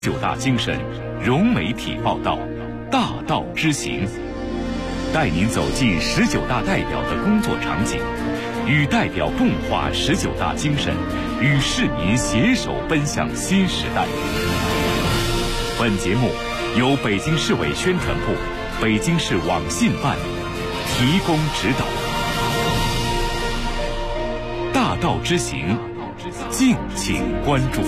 九大精神融媒体报道，大道之行，带您走进19大代表的工作场景，与代表共话19大精神，与市民携手奔向新时代。本节目由北京市委宣传部、北京市网信办提供指导。大道之行，敬请关注。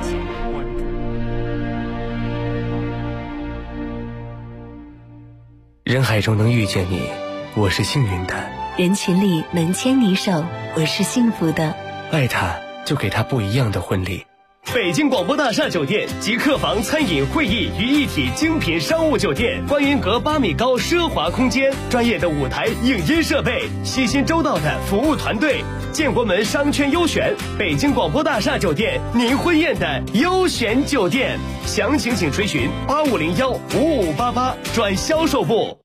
人海中能遇见你，我是幸运的； 人群里能牵你手，我是幸福的。 爱他，就给他不一样的婚礼。 北京广播大厦酒店集客房、餐饮、会议于一体精品商务酒店，观云阁8米高奢华空间，专业的舞台影音设备，细心周到的服务团队，建国门商圈优选，北京广播大厦酒店，您婚宴的优选酒店。详情请垂询8501-5588转销售部。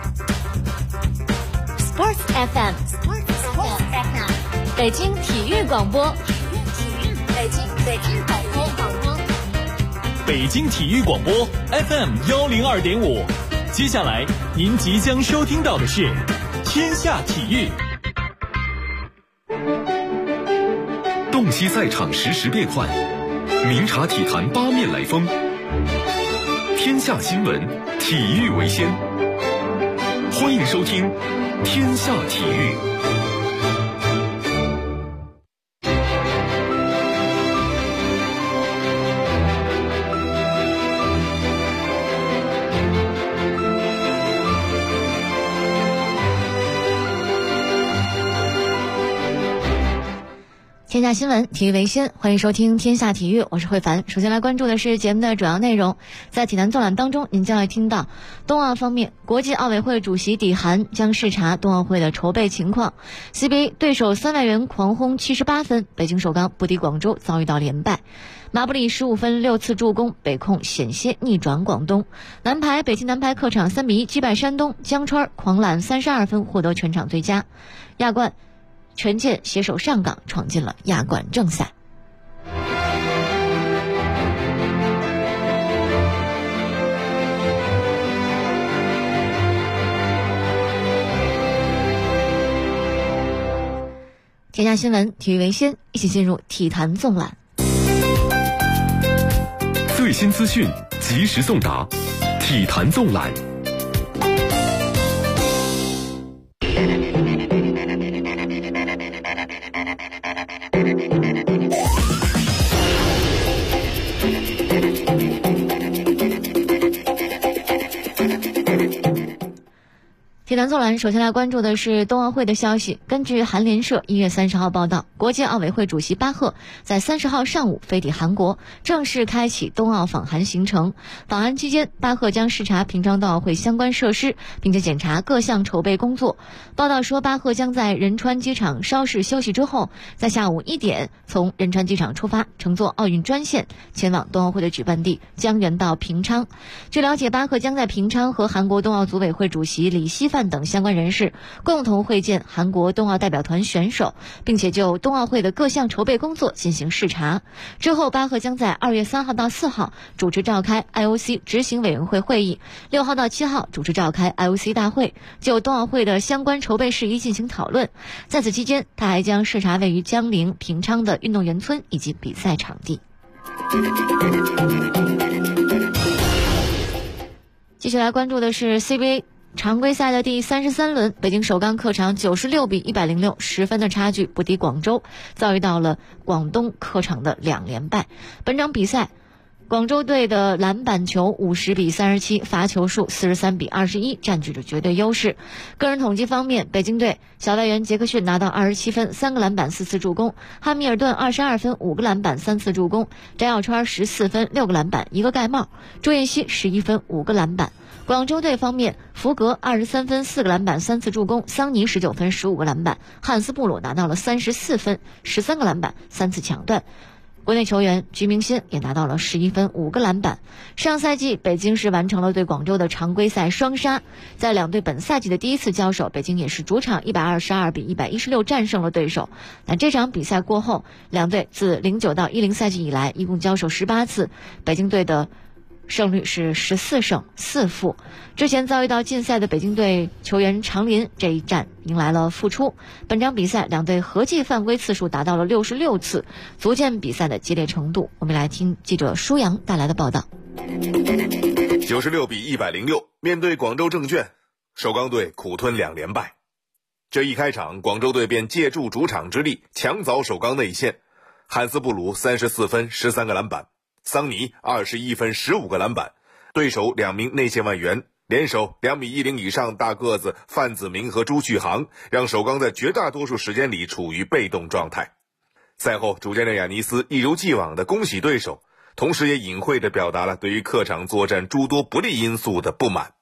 Sports FM， 北京体育广播， 北京体育广播 FM102.5。接下来您即将收听到的是天下体育。 洞悉赛场实时变幻，明察体坛八面来风。天下新闻，体育为先。欢迎收听天下体育。 天下新闻，体育为先，欢迎收听天下体育，我是慧凡。首先来关注的是节目的主要内容。在体坛纵览当中，您将会听到冬奥方面，国际奥委会主席底涵将视察冬奥会的筹备情况。CBA 对手3外援狂轰78分，北京首钢不敌广州，遭遇到连败。马布里15分6次助攻，北控险些逆转广东。男排，北京男排客场3比1击败山东，江川狂揽32分获得全场最佳。亚冠，权健携手上港闯进了亚冠正赛。天下新闻，体育为先，一起进入体坛纵览。 最新资讯，及时送达，体坛纵览。 体坛纵览，首先来关注的是冬奥会的消息。根据韩联社1月30号报道，国际奥委会主席巴赫在30号上午飞抵韩国，正式开启冬奥访韩行程。访韩期间，巴赫将视察平昌冬奥会相关设施，并且检查各项筹备工作。报道说，巴赫将在仁川机场稍事休息之后，在下午1点从仁川机场出发，乘坐奥运专线前往冬奥会的举办地江原道平昌。据了解，巴赫将在平昌和韩国冬奥组委会主席李希范等相关人士共同会见韩国冬奥代表团选手，并且就冬奥会的各项筹备工作进行视察。之后，巴赫将在2月3号到4号主持召开 IOC 执行委员会会议，6号到7号主持召开 IOC 大会，就冬奥会的相关筹备事宜进行讨论。在此期间，他还将视察位于江陵、平昌的运动员村以及比赛场地。继续来关注的是 CBA常规赛的第33轮，北京首钢客场96比106 10分的差距不敌广州，遭遇到了广东客场的2连败。本场比赛，广州队的篮板球50比37，罚球数43比21，占据着绝对优势。个人统计方面，北京队小外援杰克逊拿到27分，3个篮板4次助攻；汉密尔顿22分，5个篮板3次助攻；翟小川14分，6个篮板1个盖帽；朱彦曦11分，5个篮板。广州队方面，福格23分4个篮板3次助攻，桑尼19分15个篮板，汉斯布鲁拿到了34分13个篮板3次抢断。 国内球员居明鑫也拿到了11分5个篮板。上赛季北京是完成了对广州的常规赛双杀，在两队本赛季的第一次交手，北京也是主场122比116战胜了对手。但这场比赛过后，两队自09到10赛季以来一共交手18次，北京队的胜率是14胜4负。之前遭遇到禁赛的北京队球员常林这一战迎来了复出。本场比赛两队合计犯规次数达到了66次，足见比赛的激烈程度。我们来听记者舒阳带来的报道。 96比106，面对广州证券，首钢队苦吞2连败。这一开场，广州队便借助主场之力抢早首钢内线，汉斯布鲁34分13个篮板，桑尼21分15个篮板，对手2名内线外援联手2.10米以上大个子范子铭和朱旭航，让首钢在绝大多数时间里处于被动状态。赛后，主教练亚尼斯一如既往地恭喜对手，同时也隐晦地表达了对于客场作战诸多不利因素的不满。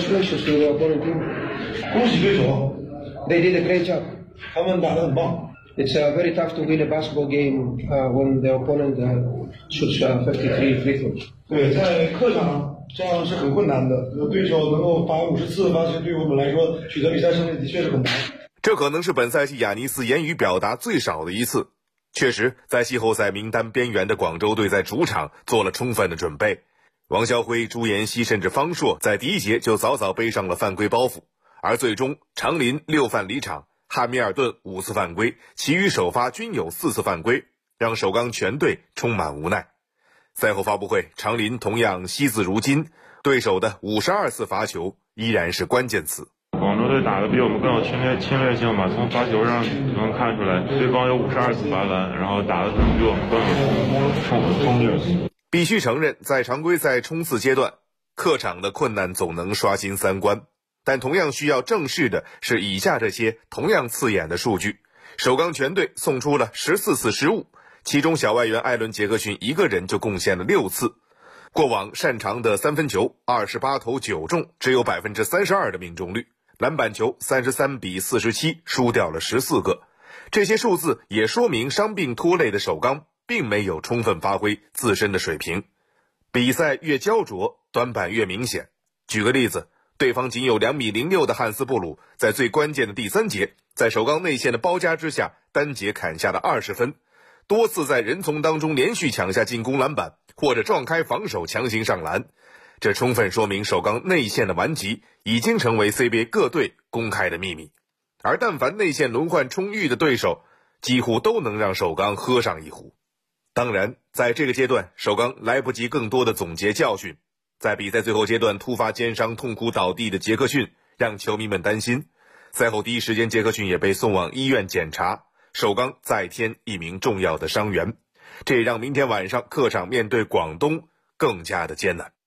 恭喜对手 ，They did a great job， 他们打得很棒。It's very tough to win a basketball game when the opponent shoots 53 free throws。对，在客场这样是很困难的，对手能够罚50次罚球，对我们来说取得比赛胜利的确是很难。 这可能是本赛季亚尼斯言语表达最少的一次。确实，在季后赛名单边缘的广州队在主场做了充分的准备。王霄辉、朱妍希甚至方硕在第一节就早早背上了犯规包袱，而最终常林6犯离场，汉密尔顿5次犯规，其余首发均有4次犯规，让首钢全队充满无奈。赛后发布会，常林同样惜字如金，对手的52次罚球依然是关键词。 广州队打得比我们更有侵略性吧，从罚球上能看出来，对方有52次罚篮，然后打得可能比我们更有冲劲。 必须承认，在常规赛冲刺阶段，客场的困难总能刷新三观，但同样需要正视的是以下这些同样刺眼的数据。首钢全队送出了14次失误，其中小外援艾伦·杰克逊一个人就贡献了6次。过往擅长的三分球28投9中，只有 32% 的命中率，篮板球33比47输掉了14个。这些数字也说明伤病拖累的首钢并没有充分发挥自身的水平。比赛越焦灼，短板越明显。举个例子，对方仅有2.06米的汉斯布鲁，在最关键的第3节，在首钢内线的包夹之下，单节砍下了20分，多次在人丛当中连续抢下进攻篮板，或者撞开防守强行上篮。这充分说明首钢内线的顽疾已经成为 CBA 各队公开的秘密，而但凡内线轮换充裕的对手，几乎都能让首钢喝上一壶。当然，在这个阶段，首钢来不及更多的总结教训，在比赛最后阶段突发肩伤痛哭倒地的杰克逊让球迷们担心。赛后第一时间，杰克逊也被送往医院检查，首钢再添一名重要的伤员，这也让明天晚上客场面对广东更加的艰难。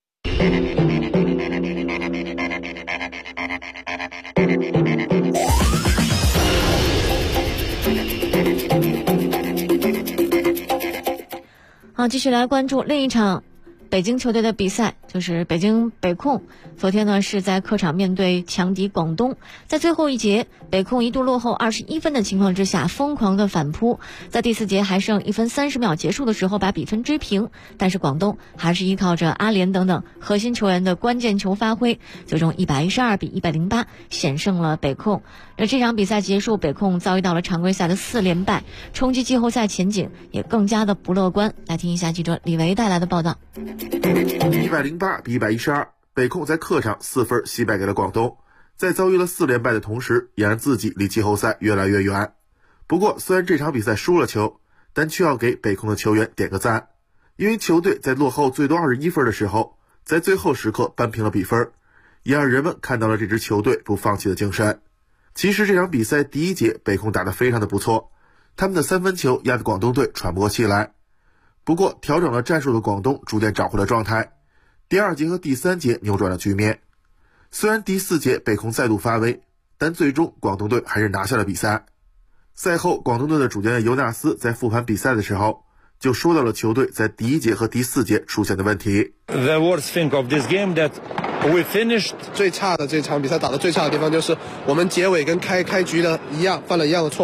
好，继续来关注另一场北京球队的比赛，就是北京北控。昨天呢是在客场面对强敌广东，在最后一节北控一度落后21分的情况之下，疯狂的反扑，在第4节还剩1分30秒结束的时候把比分追平，但是广东还是依靠着阿联等等核心球员的关键球发挥，最终112比108险胜了北控。而这场比赛结束，北控遭遇到了常规赛的4连败，冲击季后赛前景也更加的不乐观。来听一下记者李维带来的报道。 108比112，北控在客场4分惜败给了广东，在遭遇了4连败的同时，也让自己离季后赛越来越远。不过虽然这场比赛输了球，但却要给北控的球员点个赞，因为球队在落后最多21分的时候，在最后时刻扳平了比分，也让人们看到了这支球队不放弃的精神。其实这场比赛第1节北控打得非常的不错，他们的3分球压得广东队喘不过气来。不过调整了战术的广东逐渐找回了状态，第2节和第3节扭转了局面。虽然第4节北控再度发威，但最终广东队还是拿下了比赛。赛后广东队的主教练尤纳斯在复盘比赛的时候就说到了球队在第1节和第4节出现的问题。 The worst thing of this game that we finished 最差的这场比赛打得最差的地方就是我们结尾跟开局的一样，犯了一样的错误。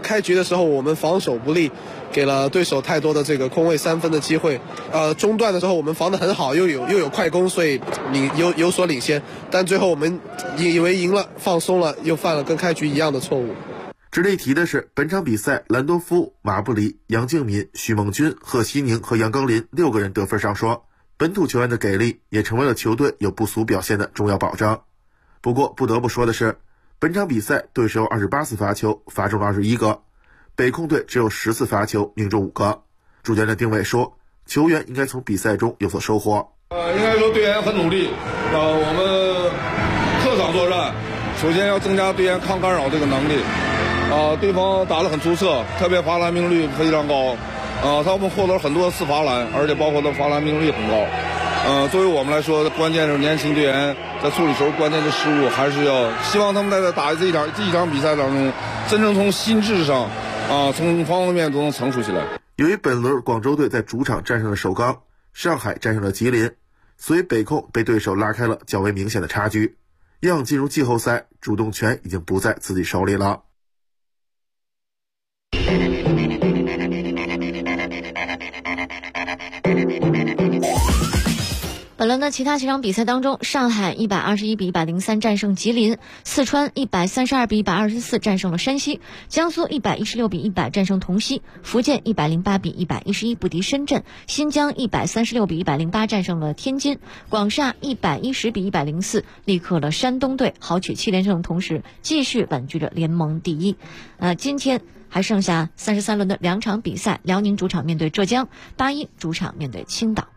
开局的时候我们防守不利，给了对手太多的这个空位3分的机会。中段的时候我们防得很好，又有快攻，所以有所领先。但最后我们以为赢了，放松了，又犯了跟开局一样的错误。 值得一提的是，本场比赛兰多夫、马布里、杨敬敏、许梦军、贺西宁和杨庚林6个人得分上双，本土球员的给力也成为了球队有不俗表现的重要保障。不过不得不说的是，本场比赛对手有28次罚球，罚中了21个，北控队只有10次罚球，命中5个。主教练丁伟说，球员应该从比赛中有所收获。 应该说队员很努力，我们客场作战，首先要增加队员抗干扰这个能力。对方打得很出色，特别罚篮命中率非常高。他们获得很多次罚篮，而且包括他罚篮命中率很高。作为我们来说，关键是年轻队员在处理球关键的失误，还是要希望他们在打这一场比赛当中，真正从心智上从方方面面都能成熟起来。 由于本轮广州队在主场战胜了首钢，上海战胜了吉林，所以北控被对手拉开了较为明显的差距。要想进入季后赛，主动权已经不在自己手里了。 本轮的其他几场比赛当中，上海121比103战胜吉林，四川132比124战胜了山西，江苏116比100战胜同曦，福建108比111不敌深圳，新疆136比108战胜了天津，广厦110比104力克了山东队，豪取7连胜的同时继续稳居着联盟第一。今天还剩下33轮的2场比赛，辽宁主场面对浙江，81主场面对青岛。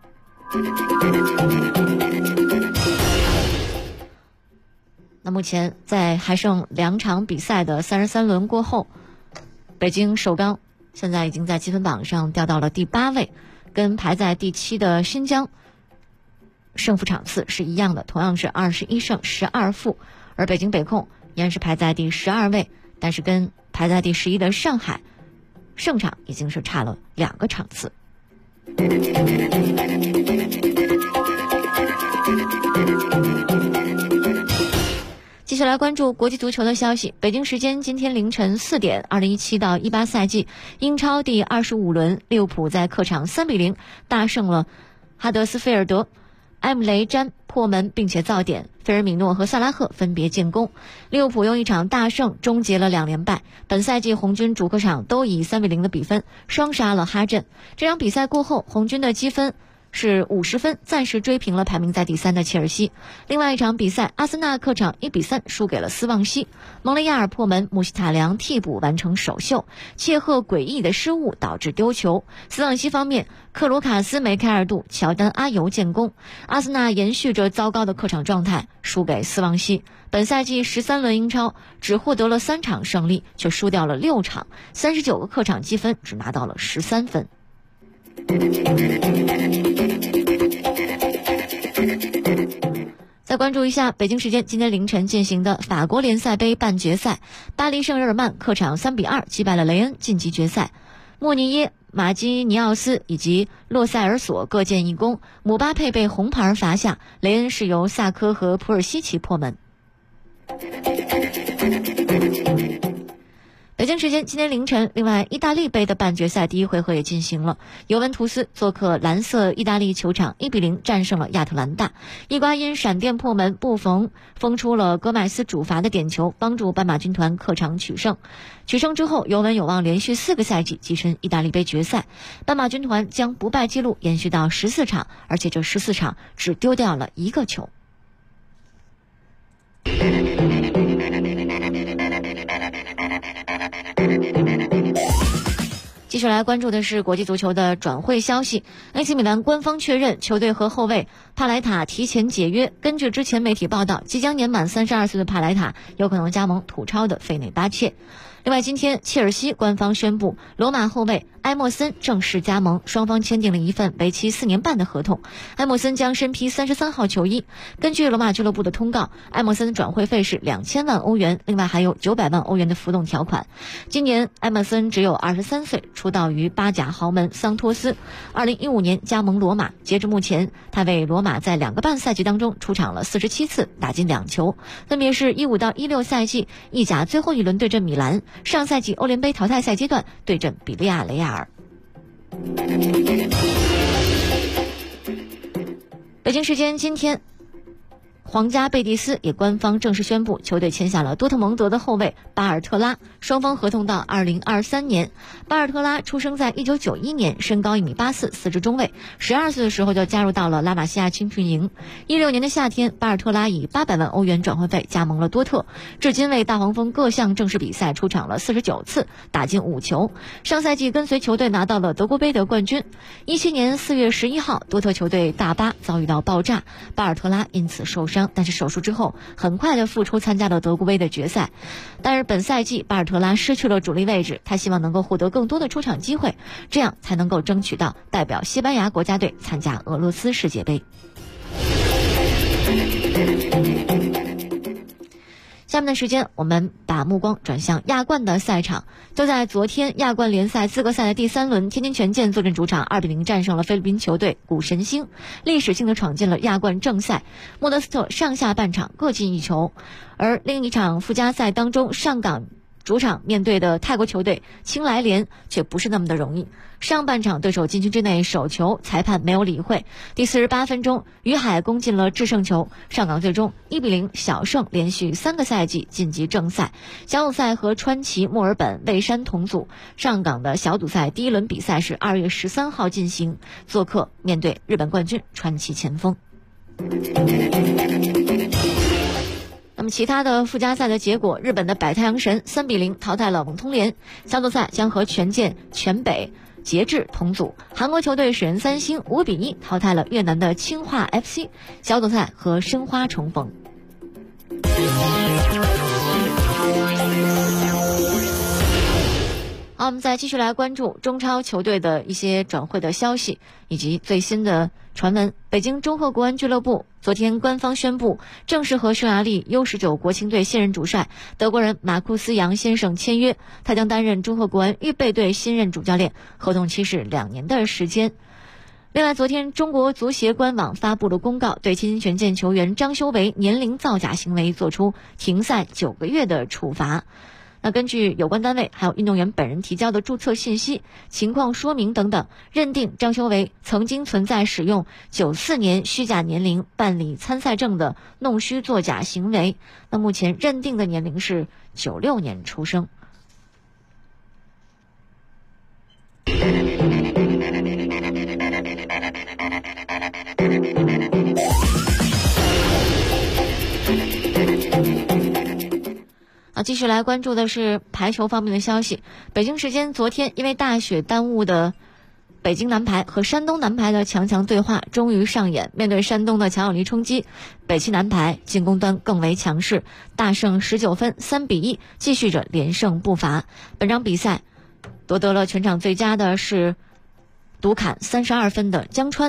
那目前在还剩2场比赛的33轮过后，北京首钢现在已经在积分榜上掉到了第8位，跟排在第7的新疆胜负场次是一样的，同样是21胜12负，而北京北控依然是排在第12位，但是跟排在第11的上海胜场已经是差了2个场次。继续来关注国际足球的消息。北京时间今天凌晨4点，2017到18赛季英超第25轮，利物浦在客场3比0大胜了哈德斯菲尔德，埃姆雷詹破门并且造点，菲尔米诺和萨拉赫分别建功，利物浦用一场大胜终结了2连败。本赛季红军主客场都以3比0的比分双杀了哈镇。这场比赛过后，红军的积分是50分，暂时追平了排名在第3的切尔西。另外一场比赛，阿森纳客场1比3输给了斯旺西，蒙雷亚尔破门，穆希塔良替补完成首秀，切赫诡异的失误导致丢球。斯旺西方面，克卢卡斯、梅开二度，乔丹、阿尤建功。阿森纳延续着糟糕的客场状态，输给斯旺西。本赛季13轮英超只获得了3场胜利，却输掉了6场，39个客场积分只拿到了13分。再关注一下北京时间今天凌晨进行的法国联赛杯半决赛，巴黎圣日耳曼客场3比2击败了雷恩，晋级决赛。莫尼耶、马基尼奥斯以及洛塞尔索各建1功，姆巴佩被红牌罚下，雷恩是由萨科和普尔西奇破门。北京时间今天凌晨，另外意大利杯的半决赛第一回合也进行了，尤文图斯做客蓝色意大利球场1比0战胜了亚特兰大，伊瓜因闪电破门，布冯封出了戈麦斯主罚的点球，帮助斑马军团客场取胜。取胜之后，尤文有望连续4个赛季跻身意大利杯决赛，斑马军团将不败纪录延续到14场，而且这14场只丢掉了1个球。继续来关注的是国际足球的转会消息。AC 米兰官方确认球队和后卫帕莱塔提前解约。根据之前媒体报道，即将年满32岁的帕莱塔有可能加盟土超的费内巴切。另外，今天切尔西官方宣布，罗马后卫埃默森正式加盟，双方签订了一份为期4年半的合同。埃默森将身披33号球衣。根据罗马俱乐部的通告，埃默森转会费是2000万欧元，另外还有900万欧元的浮动条款。今年埃默森只有23岁，出道于巴甲豪门桑托斯，2015年加盟罗马。截至目前，他为罗马在2个半赛季当中出场了47次，打进2球，分别是15到16赛季意甲最后一轮对阵米兰，上赛季欧联杯淘汰赛阶段对阵比利亚雷亚尔。北京时间今天，皇家贝蒂斯也官方正式宣布，球队签下了多特蒙德的后卫巴尔特拉，双方合同到2023年。巴尔特拉出生在1991年，身高1.84米，司职中卫。12岁的时候就加入到了拉玛西亚青训营。16年的夏天，巴尔特拉以800万欧元转会费加盟了多特，至今为大黄蜂各项正式比赛出场了49次，打进5球。上赛季跟随球队拿到了德国杯的冠军。17年4月11号，多特球队大巴遭遇到爆炸，巴尔特拉因此受伤，但是手术之后很快的复出参加了德国杯的决赛。但是本赛季巴尔特拉失去了主力位置，他希望能够获得更多的出场机会，这样才能够争取到代表西班牙国家队参加俄罗斯世界杯。下面的时间，我们把目光转向亚冠的赛场。就在昨天，亚冠联赛资格赛的第3轮，天津权健坐镇主场2-0战胜了菲律宾球队古神星，历史性的闯进了亚冠正赛。莫德斯特上下半场各进1球，而另一场附加赛当中，上港主场面对的泰国球队清莱联却不是那么的容易。上半场对手禁区之内手球，裁判没有理会。第48分钟，于海攻进了制胜球，上港最终1-0小胜，连续3个赛季晋级正赛。小组赛和川崎、墨尔本、蔚山同组。上港的小组赛第1轮比赛是2月13号进行，做客面对日本冠军川崎前锋。那么其他的附加赛的结果，日本的百太阳神3-0淘汰了蒙通联，小组赛将和权健、全北、节制同组。韩国球队水原三星5-1淘汰了越南的清化 FC， 小组赛和申花重逢。好，我们再继续来关注中超球队的一些转会的消息以及最新的传闻。北京中赫国安俱乐部昨天官方宣布，正式和匈牙利 U19 国青队现任主帅德国人马库斯·杨先生签约，他将担任中赫国安预备队新任主教练，合同期是2年的时间。另外，昨天中国足协官网发布了公告，对天津权健球员张修为年龄造假行为作出停赛9个月的处罚。那根据有关单位还有运动员本人提交的注册信息、情况说明等等，认定张修为曾经存在使用94年虚假年龄办理参赛证的弄虚作假行为。那目前认定的年龄是96年出生。继续来关注的是排球方面的消息。北京时间昨天，因为大雪耽误的北京男排和山东男排的强对话终于上演。面对山东的强有力冲击，北汽男排进攻端更为强势，大胜19分，3-1，继续着连胜步伐。本场比赛夺得了全场最佳的是独砍32分的江川。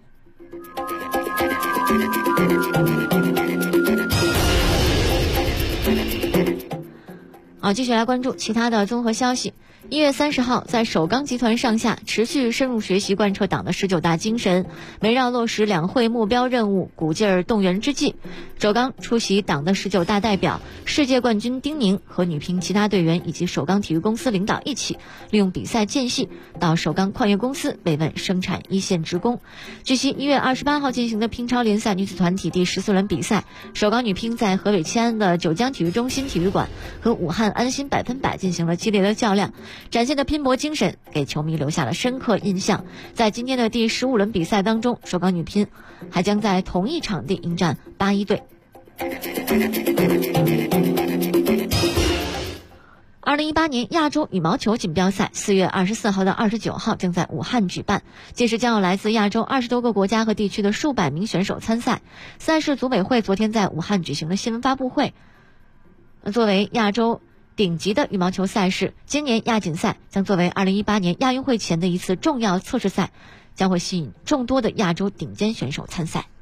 继续来关注其他的综合消息。1月30号，在首钢集团上下持续深入学习贯彻党的19大精神，围绕落实两会目标任务，鼓劲儿动员之际，首钢出席党的19大代表、世界冠军丁宁和女乒其他队员以及首钢体育公司领导一起，利用比赛间隙到首钢矿业公司慰问生产一线职工。据悉，1月28号进行的乒超联赛女子团体第14轮比赛，首钢女乒在河北七安的九江体育中心体育馆和武汉安心100%进行了激烈的较量，展现的拼搏精神给球迷留下了深刻印象。在今天的第15轮比赛当中，首钢女乒还将在同一场地迎战81队。2018年亚洲羽毛球锦标赛4月24号到29号将在武汉举办，届时将有来自亚洲20多个国家和地区的数百名选手参赛。赛事组委会昨天在武汉举行了新闻发布会，作为亚洲顶级的羽毛球赛事，今年亚锦赛将作为2018年亚运会前的一次重要测试赛，将会吸引众多的亚洲顶尖选手参赛。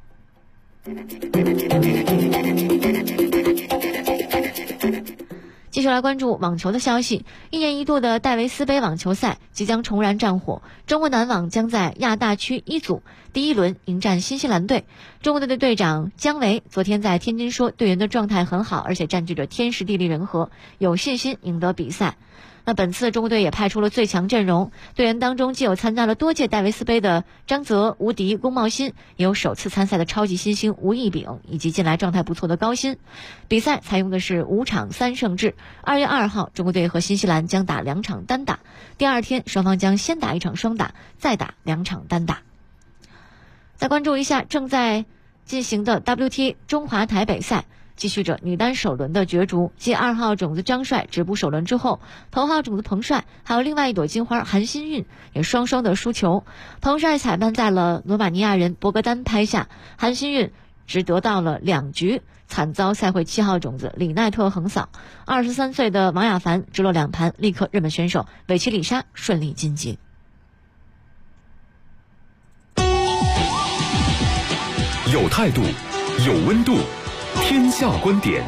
继续来关注网球的消息，一年一度的戴维斯杯网球赛即将重燃战火。中国男网将在亚大区一组第一轮迎战新西兰队。中国队的队长姜维昨天在天津说，队员的状态很好，而且占据着天时地利人和，有信心赢得比赛。那本次中国队也派出了最强阵容，队员当中既有参加了多届戴维斯杯的张泽、吴迪、龚茂新，也有首次参赛的超级新星吴亦丙，以及近来状态不错的高薪。比赛采用的是5场3胜制。2月2号，中国队和新西兰将打2场单打，第二天双方将先打1场双打，再打2场单打。再关注一下正在进行的 WTA 中华台北赛。继续着女单首轮的角逐，继2号种子张帅止步首轮之后，头号种子彭帅还有另外一朵金花韩新韵也双双的输球。彭帅惨败在了罗马尼亚人博格丹拍下，韩新韵只得到了2局，惨遭赛会7号种子李奈特横扫。23岁的王雅凡直落2盘力克日本选手韦奇里莎，顺利晋级。 有态度，有温度，天下观点。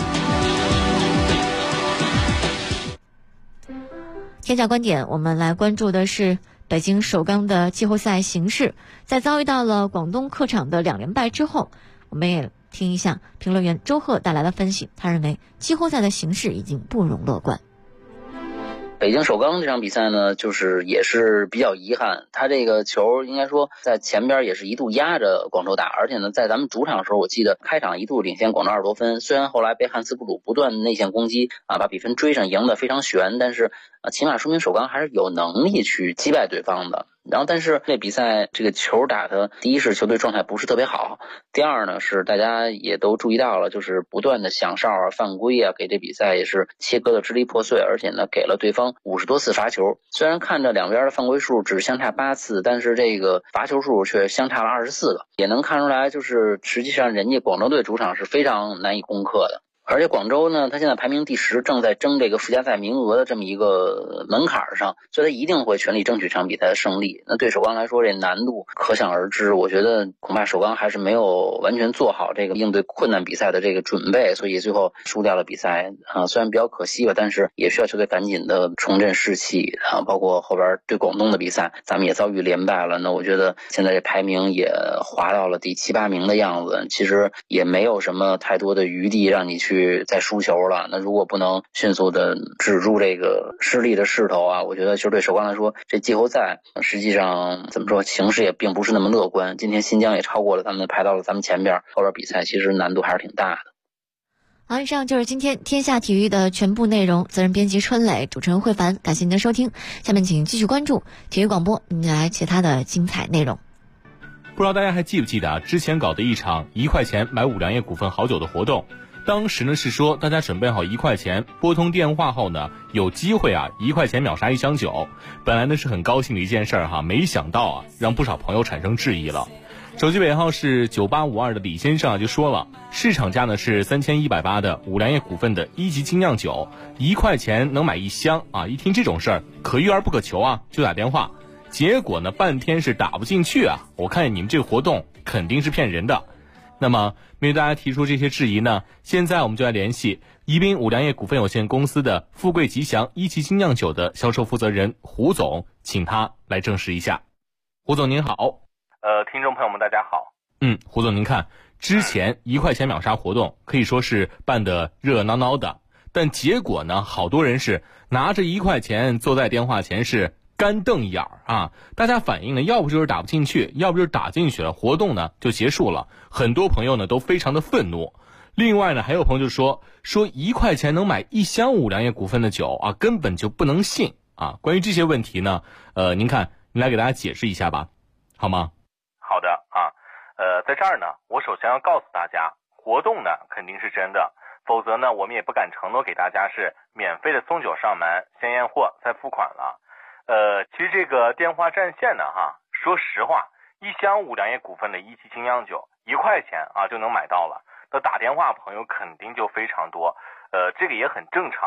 天下观点，我们来关注的是北京首钢的季后赛形势。在遭遇到了广东客场的2连败之后，我们也听一下评论员周贺带来的分析。他认为季后赛的形势已经不容乐观。 北京首钢这场比赛呢，就是也是比较遗憾，他这个球应该说在前边也是一度压着广州打，而且呢在咱们主场的时候，我记得开场一度领先广州20多分，虽然后来被汉斯布鲁不断内线攻击把比分追上，赢得非常悬，但是起码说明首钢还是有能力去击败对方的。然后但是这比赛这个球打的，第一是球队状态不是特别好，第二呢是大家也都注意到了，就是不断的响哨犯规给这比赛也是切割的支离破碎，而且呢给了对方50多次罚球。虽然看着两边的犯规数只相差8次，但是这个罚球数却相差了24个，也能看出来就是实际上人家广州队主场是非常难以攻克的。而且广州呢，他现在排名第10，正在争这个附加赛名额的这么一个门槛上，所以他一定会全力争取这场比赛的胜利。那对首钢来说，这难度可想而知。我觉得恐怕首钢还是没有完全做好这个应对困难比赛的这个准备，所以最后输掉了比赛虽然比较可惜吧，但是也需要球队赶紧的重振士气包括后边对广东的比赛，咱们也遭遇连败了。那我觉得现在这排名也滑到了第7、8名的样子，其实也没有什么太多的余地让你去再输球了。那如果不能迅速的止住这个失利的势头我觉得球队首钢来说，这季后赛实际上怎么说，形势也并不是那么乐观。今天新疆也超过了咱们，排到了咱们前边，后边比赛其实难度还是挺大的。 好，以上就是今天天下体育的全部内容。责任编辑春磊，主持人慧凡，感谢您的收听。下面请继续关注体育广播，来其他的精彩内容。 不知道大家还记不记得之前搞的一场1块钱买5粮液股份好酒的活动，当时呢是说大家准备好1块钱，拨通电话后呢有机会1块钱秒杀1箱酒。本来呢是很高兴的一件事没想到让不少朋友产生质疑了。手机尾号是9852的李先生就说了，市场价呢是3180的5粮液股份的1级精酿酒，1块钱能买1箱一听这种事儿可遇而不可求就打电话，结果呢半天是打不进去我看你们这个活动肯定是骗人的。那么面对大家提出这些质疑呢，现在我们就来联系宜宾5粮液股份有限公司的富贵吉祥1级精酿酒的销售负责人胡总，请他来证实一下。胡总您好。 听众朋友们大家好。 胡总您看，之前1块钱秒杀活动可以说是办得热闹闹的，但结果呢好多人是拿着1块钱坐在电话前是干瞪眼大家反映呢要不就是打不进去，要不就是打进去了，活动呢就结束了。很多朋友呢都非常的愤怒。另外呢还有朋友就说1块钱能买1箱5粮液股份的酒根本就不能信关于这些问题呢您来给大家解释一下吧，好吗？ 好的在这儿呢我首先要告诉大家，活动呢肯定是真的，否则呢我们也不敢承诺给大家是免费的送酒上门，先验货再付款了。其实这个电话占线呢说实话，1箱5粮液股份的1级精酿酒1块钱就能买到了，那打电话朋友肯定就非常多，这个也很正常。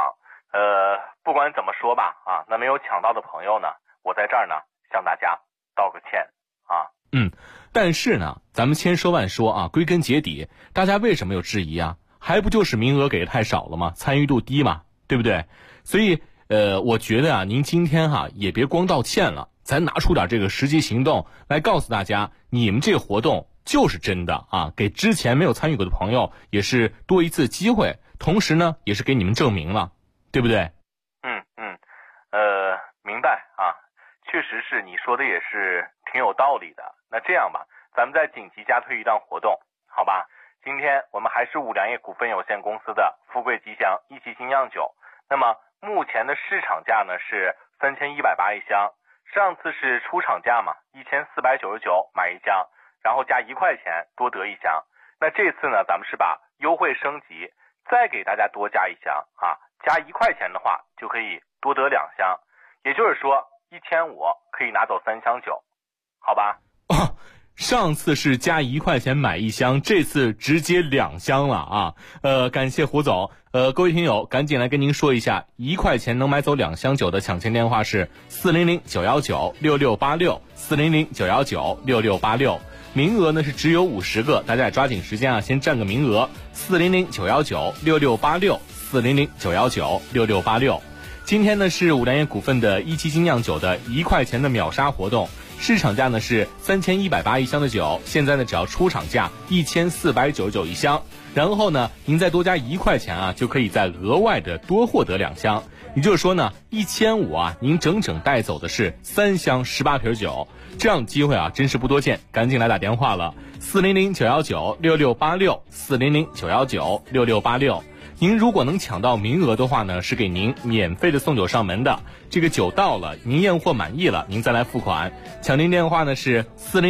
不管怎么说吧啊，那没有抢到的朋友呢，我在这儿呢向大家道个歉啊。 但是呢，咱们千说万说啊，归根结底，大家为什么有质疑啊？还不就是名额给的太少了吗？参与度低嘛，对不对？所以我觉得啊，您今天也别光道歉了，咱拿出点这个实际行动来告诉大家，你们这个活动就是真的啊，给之前没有参与过的朋友也是多一次机会，同时呢，也是给你们证明了，对不对？ 明白啊，确实是你说的也是挺有道理的。那这样吧，咱们再紧急加推一档活动，好吧？今天我们还是五粮液股份有限公司的富贵吉祥一期精酿酒，那么目前的市场价呢是3180一箱，上次是出厂价嘛，1499买一箱，然后加1块钱多得一箱。那这次呢，咱们是把优惠升级，再给大家多加一箱啊，加1块钱的话就可以多得2箱，也就是说1500可以拿走3箱酒，好吧？ 上次是加1块钱买一箱，这次直接2箱了啊！感谢胡总。各位听友，赶紧来跟您说一下，1块钱能买走2箱酒的抢签电话是400-919-6686，400-919-6686。名额呢是只有50个，大家也抓紧时间啊，先占个名额。400-919-6686，400-919-6686。今天呢是五粮液股份的一期精酿酒的1块钱的秒杀活动。市场价呢是3180一箱的酒，现在呢只要出厂价1499一箱，然后呢您再多加1块钱啊，就可以再额外的多获得2箱，也就是说呢1500啊，您整整带走的是3箱18瓶酒，这样的机会啊真是不多见，赶紧来打电话了，400-919-6686，400-919-6686。您如果能抢到名额的话呢，是给您免费的送酒上门的。这个酒到了，您验货满意了，您再来付款。抢订电话呢是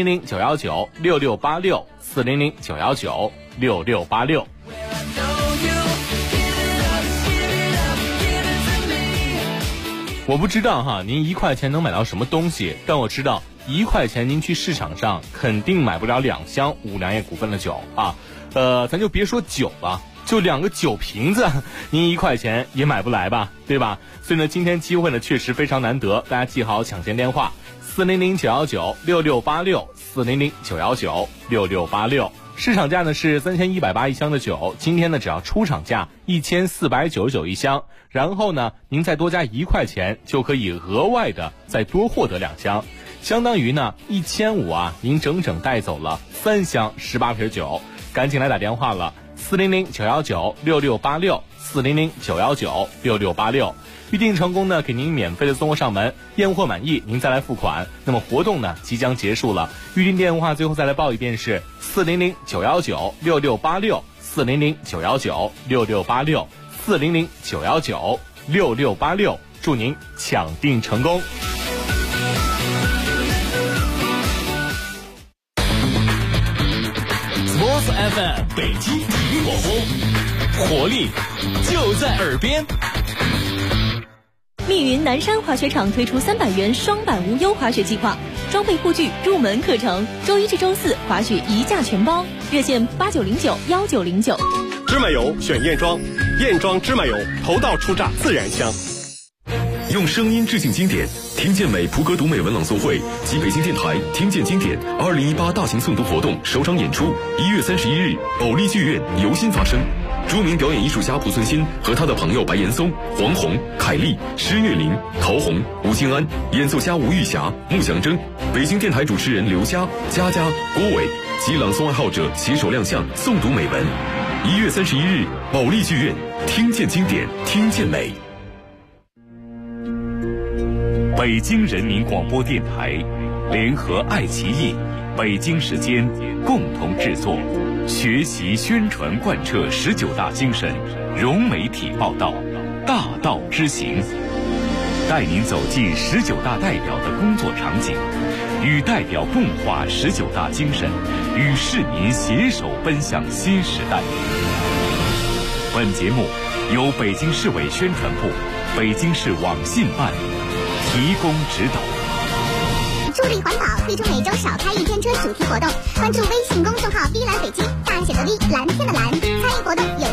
400-919-6686，400-919-6686。我不知道您1块钱能买到什么东西，但我知道1块钱您去市场上肯定买不了2箱五粮液股份的酒啊。咱就别说酒了，就2个酒瓶子，您1块钱也买不来吧，对吧？所以呢，今天机会呢确实非常难得，大家记好抢先电话：400-919-6686，400-919-6686。市场价呢是3180一箱的酒，今天呢只要出厂价1499一箱，然后呢您再多加1块钱，就可以额外的再多获得2箱，相当于呢1500啊，您整整带走了3箱18瓶酒，赶紧来打电话了。400-919-6686，400-919-6686。预定成功呢，给您免费的送货上门，验货满意您再来付款。那么活动呢即将结束了，预定电话最后再来报一遍是400-919-6686，400-919-6686，400-919-6686，祝您抢订成功。 Sports FM 北京体育广播，活力就在耳边。 密云南山滑雪场推出300元双板无忧滑雪计划，装备护具、入门课程，周1至周4滑雪1价全包，热线8909-1909。 芝麻油选燕庄，燕庄芝麻油头道出榨自然香。 用声音致敬经典，听见美普格读美文朗诵会及北京电台听见经典2018大型诵读活动首场演出1月31日偶丽剧院由心发生。著名表演艺术家濮存昕和他的朋友白岩松、黄宏、凯丽、施月林、陶虹、吴京安，演奏家吴玉霞、穆祥征，北京电台主持人刘佳、佳佳、郭伟及朗诵爱好者携手亮相诵读美文。1月31日偶丽剧院，听见经典，听见美。 北京人民广播电台联合爱奇艺、北京时间共同制作，学习宣传贯彻19大精神，融媒体报道，大道之行，带您走进19大代表的工作场景，与代表共话19大精神，与市民携手奔向新时代。本节目由北京市委宣传部、北京市网信办提供指导。 助力环保，推出每周少开1天车主题活动，关注微信公众号“碧蓝北京”，大写的 V， 蓝天的蓝。